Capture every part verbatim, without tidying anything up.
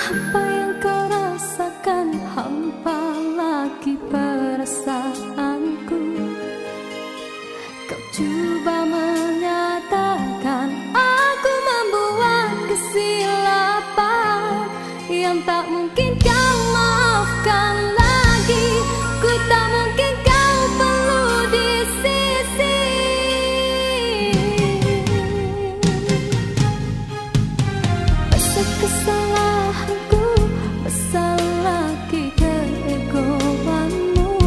Apa yang kau rasakan, hampa lagi perasaanku. Kau coba menyatakan aku membuat kesilapan yang tak mungkin kau maafkan lagi. Ku tak mungkin kau perlu di sisi. Besar kesalahanku, besar lagi keegoanmu.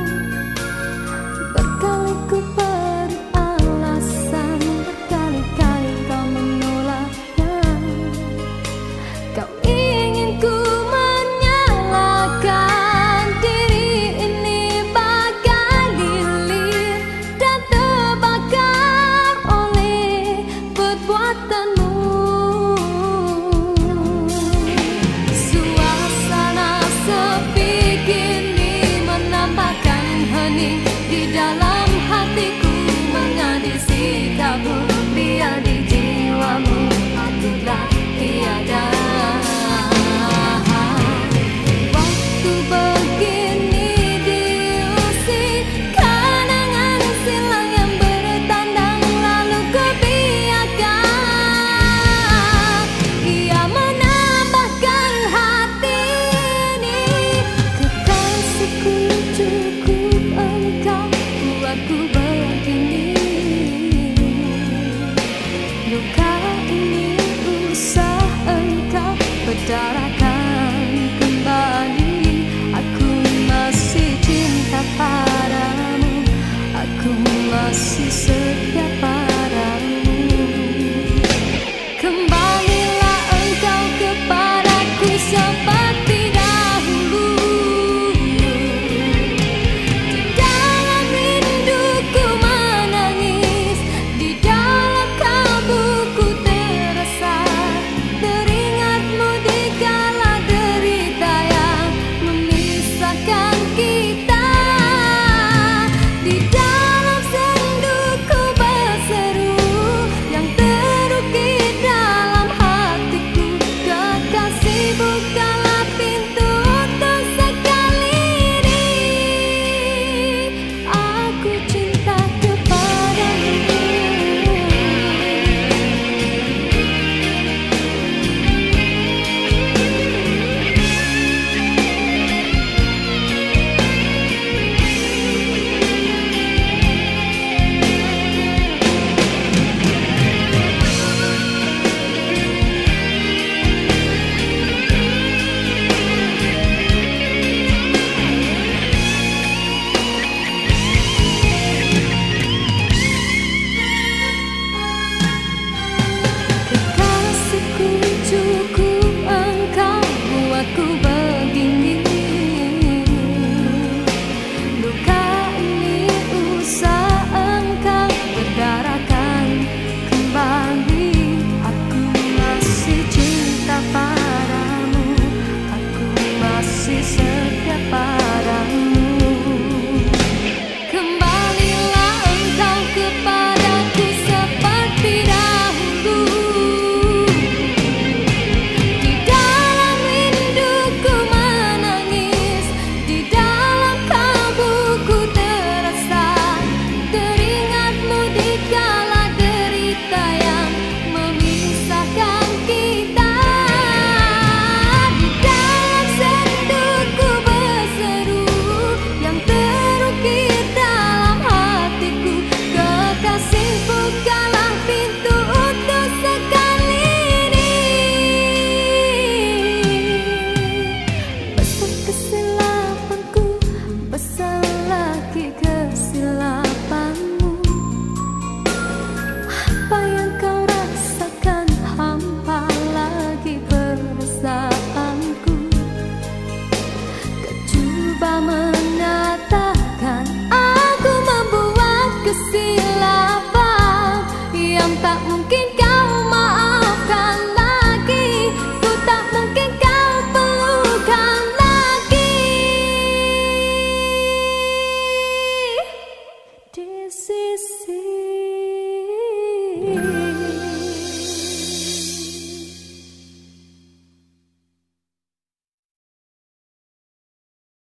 Berkali ku beri alasan, berkali-kali kau menolaknya. Kau ingin ku menyalakan diri ini bagai lilin dan terbakar oleh perbuatanmu. Suasana sepi kini menampakkan hening di dalam hatiku, mengadil sikapmu biar di jiwamu akulah tiada. Waktu begini diusik kenangan silam yang bertandang, lalu ku biarkan ia menambahkan hati ini. Kekasihku, cukup engkau buatku begini. Luka ini usah engkau berdarakan kembali. Aku masih cinta padamu, aku masih setia padamu. Kembalilah engkau kepadaku seperti dahulu. Di dalam rinduku menangis, di dalam kalbuku terasa teringatmu di kala derita yang memisahkan kita. Di dalam senduku berseru yang terukir dalam hatiku, kekasih bukalah pintu untuk sekali ini. Aku cinta kepadamu. Kekasihku, cukup engkau buatku begini. Luka ini usah engkau berdarakan kembali. Aku masih cinta padamu, aku masih setia padamu. Kembalilah engkau kepadaku seperti dahulu. Di dalam rinduku menangis, di dalam kalbuku terasa teringatmu di kala derita yang memisahkan kita. Di dalam senduku berseru yang terukir dalam hatiku, kekasih bukalah pintu untuk sekali ini. Besar kesilapanku, besar lagi kesilapanmu. Apa yang kau rasakan, hampa lagi perasaanku. Kau coba menyatakan aku membuat kesilapan yang tak mungkin kau maafkan lagi. Ku tak mungkin kau perlukan lagi di sisi.